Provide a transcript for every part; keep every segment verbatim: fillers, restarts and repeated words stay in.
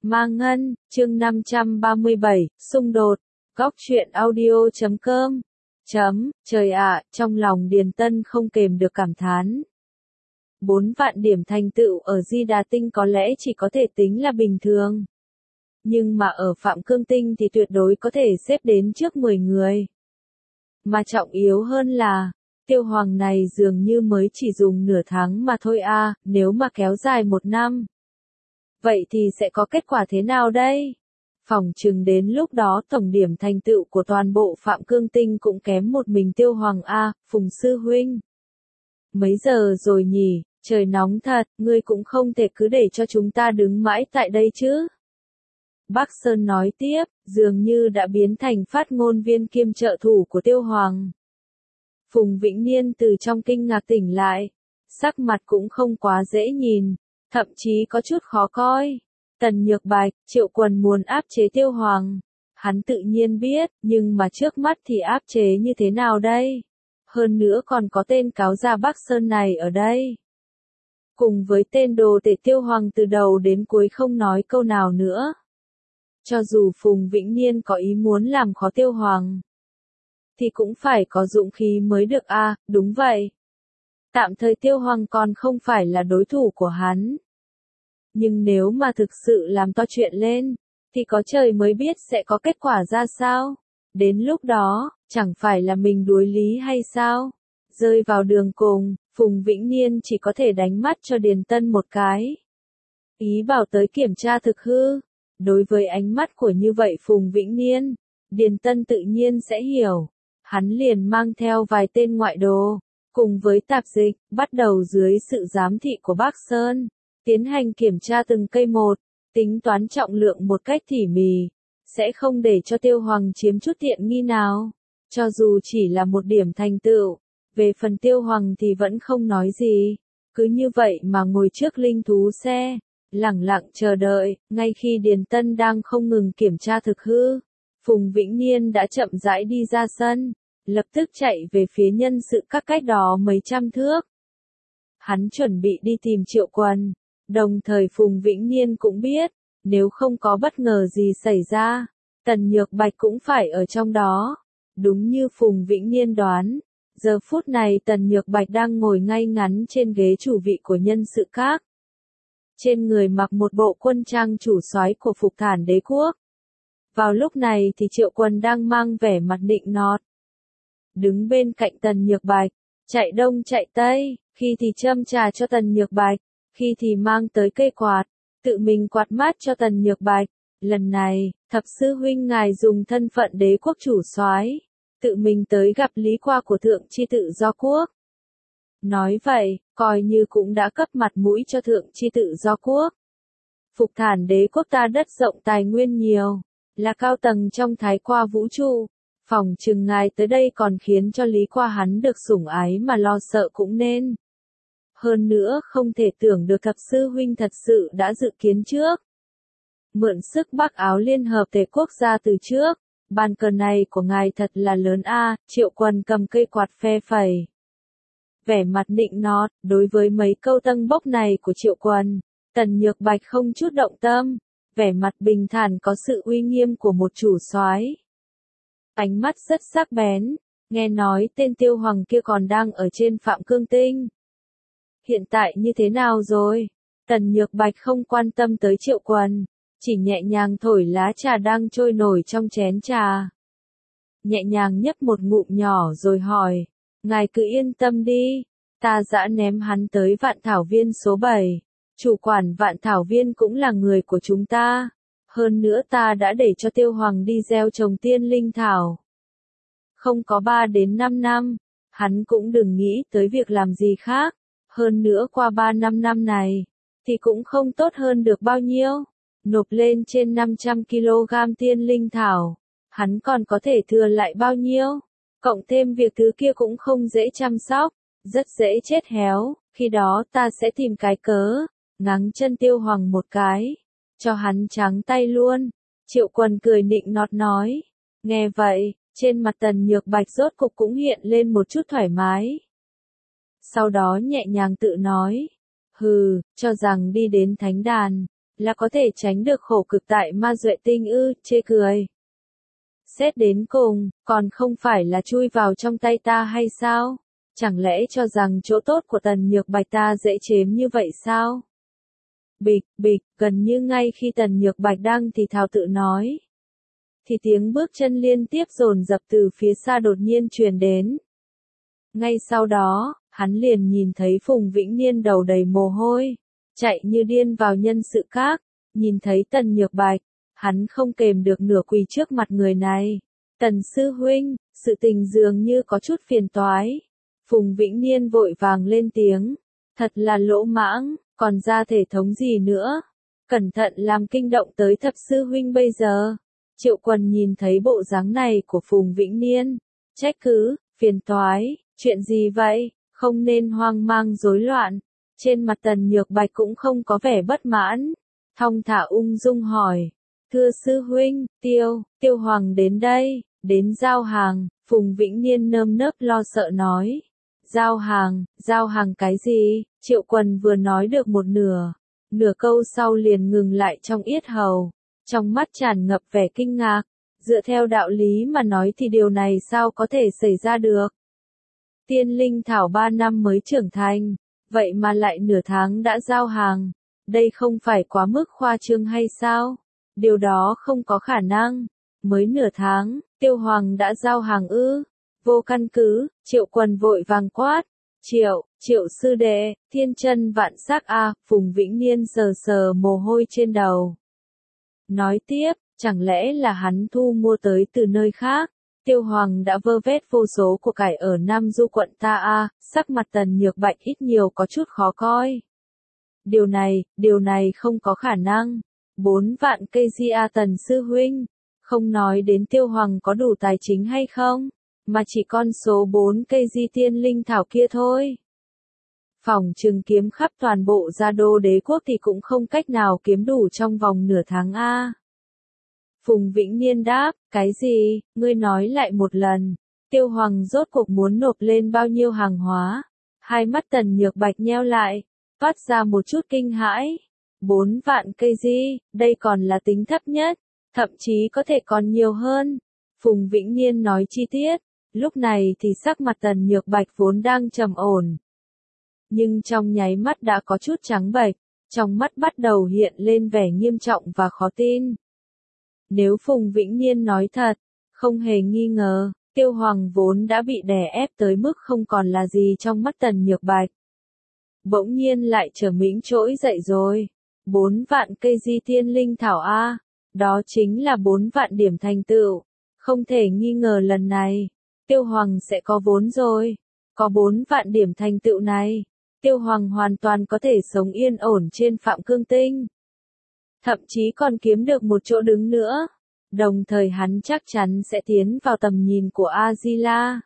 Ma Ngân, chương năm trăm ba mươi bảy, xung đột, góc truyện audio chấm com. Chấm, trời ạ, trong lòng Điền Tân không kềm được cảm thán. Bốn vạn điểm thành tựu ở Di Đà Tinh có lẽ chỉ có thể tính là bình thường. Nhưng mà ở Phạm Cương Tinh thì tuyệt đối có thể xếp đến trước mười người. Mà trọng yếu hơn là, Tiêu Hoàng này dường như mới chỉ dùng nửa tháng mà thôi a, nếu mà kéo dài một năm. Vậy thì sẽ có kết quả thế nào đây? Phỏng chừng đến lúc đó tổng điểm thành tựu của toàn bộ Phạm Cương Tinh cũng kém một mình Tiêu Hoàng a, Phùng sư huynh. Mấy giờ rồi nhỉ, trời nóng thật, ngươi cũng không thể cứ để cho chúng ta đứng mãi tại đây chứ. Bắc Sơn nói tiếp, dường như đã biến thành phát ngôn viên kiêm trợ thủ của Tiêu Hoàng. Phùng Vĩnh Niên từ trong kinh ngạc tỉnh lại, sắc mặt cũng không quá dễ nhìn, thậm chí có chút khó coi. Tần Nhược Bạch, Triệu Quần muốn áp chế Tiêu Hoàng. Hắn tự nhiên biết, nhưng mà trước mắt thì áp chế như thế nào đây? Hơn nữa còn có tên cáo già Bắc Sơn này ở đây. Cùng với tên đồ tể Tiêu Hoàng từ đầu đến cuối không nói câu nào nữa. Cho dù Phùng Vĩnh Niên có ý muốn làm khó Tiêu Hoàng, thì cũng phải có dũng khí mới được a, à, đúng vậy. Tạm thời Tiêu Hoàng còn không phải là đối thủ của hắn. Nhưng nếu mà thực sự làm to chuyện lên, thì có trời mới biết sẽ có kết quả ra sao. Đến lúc đó, chẳng phải là mình đuối lý hay sao? Rơi vào đường cùng, Phùng Vĩnh Niên chỉ có thể đánh mắt cho Điền Tân một cái. Ý bảo tới kiểm tra thực hư. Đối với ánh mắt của như vậy Phùng Vĩnh Niên, Điền Tân tự nhiên sẽ hiểu. Hắn liền mang theo vài tên ngoại đồ, cùng với tạp dịch, bắt đầu dưới sự giám thị của Bắc Sơn, tiến hành kiểm tra từng cây một, tính toán trọng lượng một cách tỉ mỉ, sẽ không để cho Tiêu Hoàng chiếm chút tiện nghi nào, cho dù chỉ là một điểm thành tựu. Về phần Tiêu Hoàng thì vẫn không nói gì, cứ như vậy mà ngồi trước linh thú xe, lẳng lặng chờ đợi. Ngay khi Điền Tân đang không ngừng kiểm tra thực hư, Phùng Vĩnh Niên đã chậm rãi đi ra sân, lập tức chạy về phía nhân sự các cách đó mấy trăm thước. Hắn chuẩn bị đi tìm Triệu Quần, đồng thời Phùng Vĩnh Niên cũng biết, nếu không có bất ngờ gì xảy ra, Tần Nhược Bạch cũng phải ở trong đó. Đúng như Phùng Vĩnh Niên đoán, giờ phút này Tần Nhược Bạch đang ngồi ngay ngắn trên ghế chủ vị của nhân sự các. Trên người mặc một bộ quân trang chủ soái của Phục Thản Đế Quốc. Vào lúc này thì Triệu Quần đang mang vẻ mặt nịnh nọt. Đứng bên cạnh Tần Nhược Bạch, chạy đông chạy tây, khi thì châm trà cho Tần Nhược Bạch, khi thì mang tới cây quạt, tự mình quạt mát cho Tần Nhược Bạch. Lần này, thập sư huynh ngài dùng thân phận đế quốc chủ soái, tự mình tới gặp lý qua của thượng chi tự do quốc. Nói vậy, coi như cũng đã cấp mặt mũi cho thượng chi tự do quốc. Phục Thản Đế quốc ta đất rộng tài nguyên nhiều, là cao tầng trong thái qua vũ trụ. Phòng chừng ngài tới đây còn khiến cho lý qua hắn được sủng ái mà lo sợ cũng nên. Hơn nữa không thể tưởng được thập sư huynh thật sự đã dự kiến trước. Mượn sức Bắc Áo Liên Hợp Tề quốc gia từ trước, bàn cờ này của ngài thật là lớn a. À. Triệu Quần cầm cây quạt phe phẩy. Vẻ mặt nịnh nọt, đối với mấy câu tâng bốc này của Triệu Quần, Tần Nhược Bạch không chút động tâm, vẻ mặt bình thản có sự uy nghiêm của một chủ soái. Ánh mắt rất sắc bén, nghe nói tên Tiêu Hoàng kia còn đang ở trên Phạm Cương Tinh. Hiện tại như thế nào rồi? Tần Nhược Bạch không quan tâm tới Triệu Quần, chỉ nhẹ nhàng thổi lá trà đang trôi nổi trong chén trà. Nhẹ nhàng nhấp một ngụm nhỏ rồi hỏi, ngài cứ yên tâm đi, ta đã ném hắn tới Vạn Thảo Viên số bảy, chủ quản Vạn Thảo Viên cũng là người của chúng ta. Hơn nữa ta đã để cho Tiêu Hoàng đi gieo trồng tiên linh thảo. Không có ba đến năm năm, hắn cũng đừng nghĩ tới việc làm gì khác. Hơn nữa qua ba năm năm này, thì cũng không tốt hơn được bao nhiêu. Nộp lên trên năm trăm ki lô gam tiên linh thảo, hắn còn có thể thừa lại bao nhiêu. Cộng thêm việc thứ kia cũng không dễ chăm sóc, rất dễ chết héo. Khi đó ta sẽ tìm cái cớ, ngáng chân Tiêu Hoàng một cái, cho hắn trắng tay luôn. Triệu Quần cười nịnh nọt nói. Nghe vậy, trên mặt Tần Nhược Bạch rốt cục cũng hiện lên một chút thoải mái. Sau đó nhẹ nhàng tự nói. Hừ, cho rằng đi đến thánh đàn, là có thể tránh được khổ cực tại ma duệ tinh ư, chê cười. Xét đến cùng, còn không phải là chui vào trong tay ta hay sao? Chẳng lẽ cho rằng chỗ tốt của Tần Nhược Bạch ta dễ chiếm như vậy sao? Bịch, bịch, gần như ngay khi Tần Nhược Bạch đang thì thào tự nói. Thì tiếng bước chân liên tiếp dồn dập từ phía xa đột nhiên truyền đến. Ngay sau đó, hắn liền nhìn thấy Phùng Vĩnh Niên đầu đầy mồ hôi, chạy như điên vào nhân sự các, nhìn thấy Tần Nhược Bạch, hắn không kềm được nửa quỳ trước mặt người này. Tần sư huynh, sự tình dường như có chút phiền toái. Phùng Vĩnh Niên vội vàng lên tiếng, thật là lỗ mãng, còn ra thể thống gì nữa. Cẩn thận làm kinh động tới thập sư huynh bây giờ. Triệu Quần nhìn thấy bộ dáng này của Phùng Vĩnh Niên, trách cứ, phiền toái, chuyện gì vậy, không nên hoang mang rối loạn. Trên mặt Tần Nhược Bạch cũng không có vẻ bất mãn, thong thả ung dung hỏi, thưa sư huynh, tiêu, tiêu hoàng đến đây, đến giao hàng. Phùng Vĩnh Niên nơm nớp lo sợ nói, giao hàng, giao hàng cái gì? Triệu Quần vừa nói được một nửa, nửa câu sau liền ngừng lại trong yết hầu, trong mắt tràn ngập vẻ kinh ngạc, dựa theo đạo lý mà nói thì điều này sao có thể xảy ra được? Tiên linh thảo ba năm mới trưởng thành, vậy mà lại nửa tháng đã giao hàng, đây không phải quá mức khoa trương hay sao? Điều đó không có khả năng, mới nửa tháng, Tiêu Hoàng đã giao hàng ư? Vô căn cứ. Triệu Quần vội vàng quát, Triệu, Triệu sư đệ, thiên chân vạn sắc a. Phùng Vĩnh Niên sờ sờ mồ hôi trên đầu. Nói tiếp, chẳng lẽ là hắn thu mua tới từ nơi khác? Tiêu Hoàng đã vơ vét vô số của cải ở Nam Du quận ta a. Sắc mặt Tần Nhược Bạch ít nhiều có chút khó coi. Điều này, điều này không có khả năng. Bốn vạn cây di a Tần sư huynh. Không nói đến Tiêu Hoàng có đủ tài chính hay không, mà chỉ con số bốn cây di tiên linh thảo kia thôi. Phỏng chừng kiếm khắp toàn bộ gia đô đế quốc thì cũng không cách nào kiếm đủ trong vòng nửa tháng a. Phùng Vĩnh Niên đáp, cái gì, ngươi nói lại một lần. Tiêu Hoàng rốt cuộc muốn nộp lên bao nhiêu hàng hóa? Hai mắt Tần Nhược Bạch nheo lại, phát ra một chút kinh hãi. Bốn vạn cây di, đây còn là tính thấp nhất, thậm chí có thể còn nhiều hơn. Phùng Vĩnh Niên nói chi tiết, lúc này thì sắc mặt Tần Nhược Bạch vốn đang trầm ổn, nhưng trong nháy mắt đã có chút trắng bệch, trong mắt bắt đầu hiện lên vẻ nghiêm trọng và khó tin. Nếu Phùng Vĩnh Niên nói thật, không hề nghi ngờ, Tiêu Hoàng vốn đã bị đè ép tới mức không còn là gì trong mắt Tần Nhược Bạch. Bỗng nhiên lại trở mình trỗi dậy rồi. Bốn vạn cây di tiên linh thảo A, đó chính là bốn vạn điểm thành tựu. Không thể nghi ngờ lần này, Tiêu Hoàng sẽ có vốn rồi. Có bốn vạn điểm thành tựu này, Tiêu Hoàng hoàn toàn có thể sống yên ổn trên Phạm Cương Tinh. Thậm chí còn kiếm được một chỗ đứng nữa. Đồng thời hắn chắc chắn sẽ tiến vào tầm nhìn của A-di-la.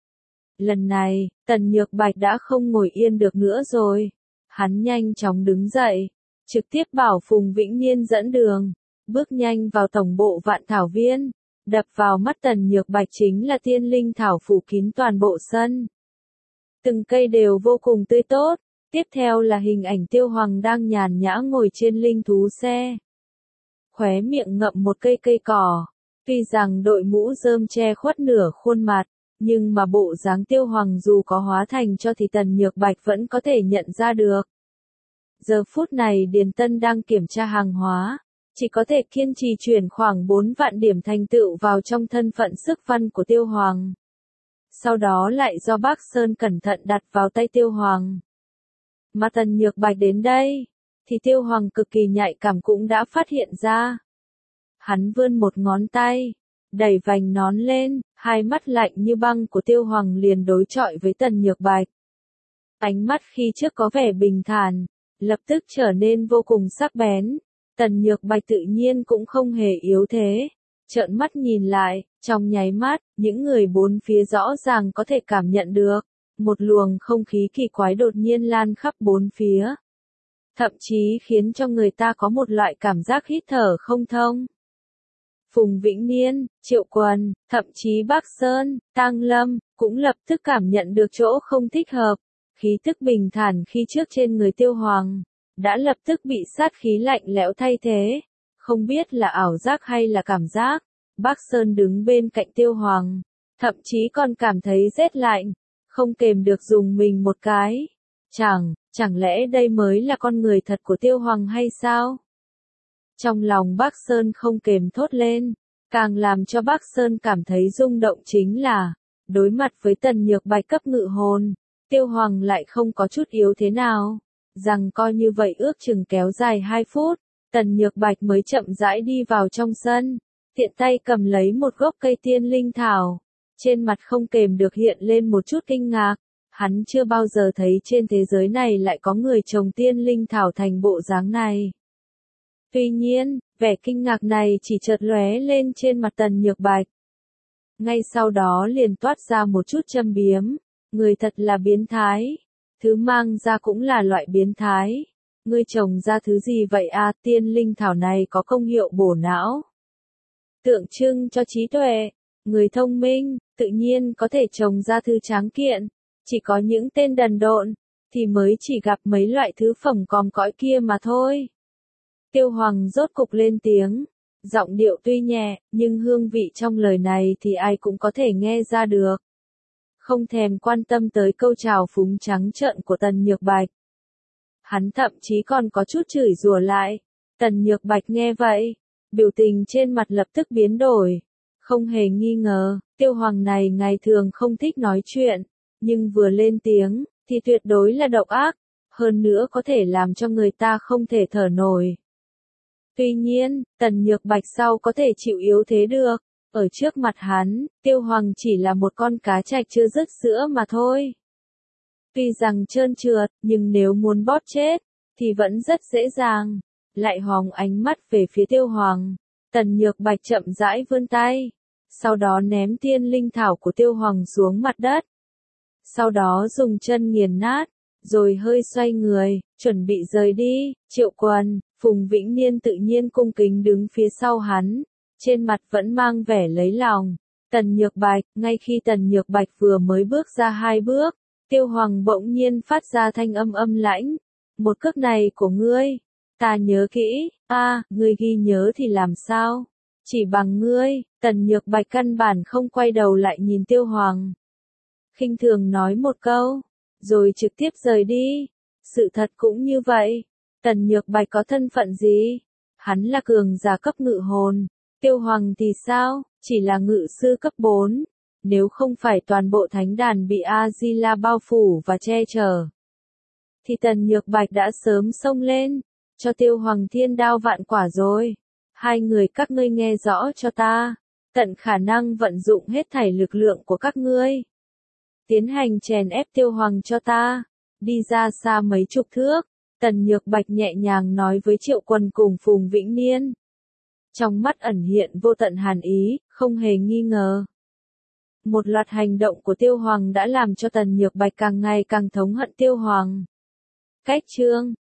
Lần này, Tần Nhược Bạch đã không ngồi yên được nữa rồi. Hắn nhanh chóng đứng dậy, trực tiếp bảo Phùng Vĩnh Niên dẫn đường, bước nhanh vào tổng bộ Vạn Thảo Viên. Đập vào mắt Tần Nhược Bạch chính là tiên linh thảo phủ kín toàn bộ sân. Từng cây đều vô cùng tươi tốt. Tiếp theo là hình ảnh Tiêu Hoàng đang nhàn nhã ngồi trên linh thú xe. Khóe miệng ngậm một cây cây cỏ. Tuy rằng đội mũ rơm che khuất nửa khuôn mặt, nhưng mà bộ dáng Tiêu Hoàng dù có hóa thành cho thì Tần Nhược Bạch vẫn có thể nhận ra được. Giờ phút này Điền Tân đang kiểm tra hàng hóa, chỉ có thể kiên trì chuyển khoảng bốn vạn điểm thành tựu vào trong thân phận sức văn của Tiêu Hoàng. Sau đó lại do Bác Sơn cẩn thận đặt vào tay Tiêu Hoàng. Mà Tần Nhược Bạch đến đây, thì Tiêu Hoàng cực kỳ nhạy cảm cũng đã phát hiện ra. Hắn vươn một ngón tay, đẩy vành nón lên, hai mắt lạnh như băng của Tiêu Hoàng liền đối chọi với Tần Nhược Bạch. Ánh mắt khi trước có vẻ bình thản, lập tức trở nên vô cùng sắc bén. Tần Nhược Bạch tự nhiên cũng không hề yếu thế. Trợn mắt nhìn lại, trong nháy mắt, những người bốn phía rõ ràng có thể cảm nhận được. Một luồng không khí kỳ quái đột nhiên lan khắp bốn phía. Thậm chí khiến cho người ta có một loại cảm giác hít thở không thông. Phùng Vĩnh Niên, Triệu Quần, thậm chí Bác Sơn, Tang Lâm, cũng lập tức cảm nhận được chỗ không thích hợp. Khí tức bình thản khi trước trên người Tiêu Hoàng, đã lập tức bị sát khí lạnh lẽo thay thế. Không biết là ảo giác hay là cảm giác, Bác Sơn đứng bên cạnh Tiêu Hoàng, thậm chí còn cảm thấy rét lạnh, không kềm được dùng mình một cái. Chẳng, chẳng lẽ đây mới là con người thật của Tiêu Hoàng hay sao? Trong lòng Bác Sơn không kềm thốt lên, càng làm cho Bác Sơn cảm thấy rung động chính là, đối mặt với Tần Nhược Bạch cấp ngự hồn, Tiêu Hoàng lại không có chút yếu thế nào, rằng coi như vậy ước chừng kéo dài hai phút, Tần Nhược Bạch mới chậm rãi đi vào trong sân, tiện tay cầm lấy một gốc cây tiên linh thảo, trên mặt không kềm được hiện lên một chút kinh ngạc, hắn chưa bao giờ thấy trên thế giới này lại có người trồng tiên linh thảo thành bộ dáng này. Tuy nhiên, vẻ kinh ngạc này chỉ chợt lóe lên trên mặt Tần Nhược Bạch. Ngay sau đó liền toát ra một chút châm biếm, người thật là biến thái, thứ mang ra cũng là loại biến thái. Ngươi trồng ra thứ gì vậy à? Tiên linh thảo này có công hiệu bổ não, tượng trưng cho trí tuệ, người thông minh, tự nhiên có thể trồng ra thứ tráng kiện, chỉ có những tên đần độn, thì mới chỉ gặp mấy loại thứ phẩm còm cõi kia mà thôi. Tiêu Hoàng rốt cục lên tiếng, giọng điệu tuy nhẹ, nhưng hương vị trong lời này thì ai cũng có thể nghe ra được. Không thèm quan tâm tới câu trào phúng trắng trợn của Tần Nhược Bạch. Hắn thậm chí còn có chút chửi rủa lại. Tần Nhược Bạch nghe vậy, biểu tình trên mặt lập tức biến đổi. Không hề nghi ngờ, Tiêu Hoàng này ngày thường không thích nói chuyện, nhưng vừa lên tiếng, thì tuyệt đối là độc ác, hơn nữa có thể làm cho người ta không thể thở nổi. Tuy nhiên, Tần Nhược Bạch sau có thể chịu yếu thế được, ở trước mặt hắn, Tiêu Hoàng chỉ là một con cá trạch chưa dứt sữa mà thôi. Tuy rằng trơn trượt, nhưng nếu muốn bóp chết, thì vẫn rất dễ dàng. Lại hòng ánh mắt về phía Tiêu Hoàng, Tần Nhược Bạch chậm rãi vươn tay, sau đó ném tiên linh thảo của Tiêu Hoàng xuống mặt đất. Sau đó dùng chân nghiền nát, rồi hơi xoay người, chuẩn bị rời đi. Triệu Quân, Phùng Vĩnh Niên tự nhiên cung kính đứng phía sau hắn, trên mặt vẫn mang vẻ lấy lòng. Tần Nhược Bạch, ngay khi Tần Nhược Bạch vừa mới bước ra hai bước, Tiêu Hoàng bỗng nhiên phát ra thanh âm âm lãnh. Một cước này của ngươi, ta nhớ kỹ, a, à, ngươi ghi nhớ thì làm sao? Chỉ bằng ngươi. Tần Nhược Bạch căn bản không quay đầu lại nhìn Tiêu Hoàng. Khinh thường nói một câu, rồi trực tiếp rời đi. Sự thật cũng như vậy. Tần Nhược Bạch có thân phận gì? Hắn là cường giả cấp ngự hồn. Tiêu Hoàng thì sao? Chỉ là ngự sư cấp bốn. Nếu không phải toàn bộ thánh đàn bị A-di-la bao phủ và che chở, thì Tần Nhược Bạch đã sớm xông lên, cho Tiêu Hoàng thiên đao vạn quả rồi. Hai người các ngươi nghe rõ cho ta, tận khả năng vận dụng hết thảy lực lượng của các ngươi. Tiến hành chèn ép Tiêu Hoàng cho ta, đi ra xa mấy chục thước. Tần Nhược Bạch nhẹ nhàng nói với Triệu Quân cùng Phùng Vĩnh Niên. Trong mắt ẩn hiện vô tận hàn ý, không hề nghi ngờ. Một loạt hành động của Tiêu Hoàng đã làm cho Tần Nhược Bạch càng ngày càng thống hận Tiêu Hoàng. Cách chương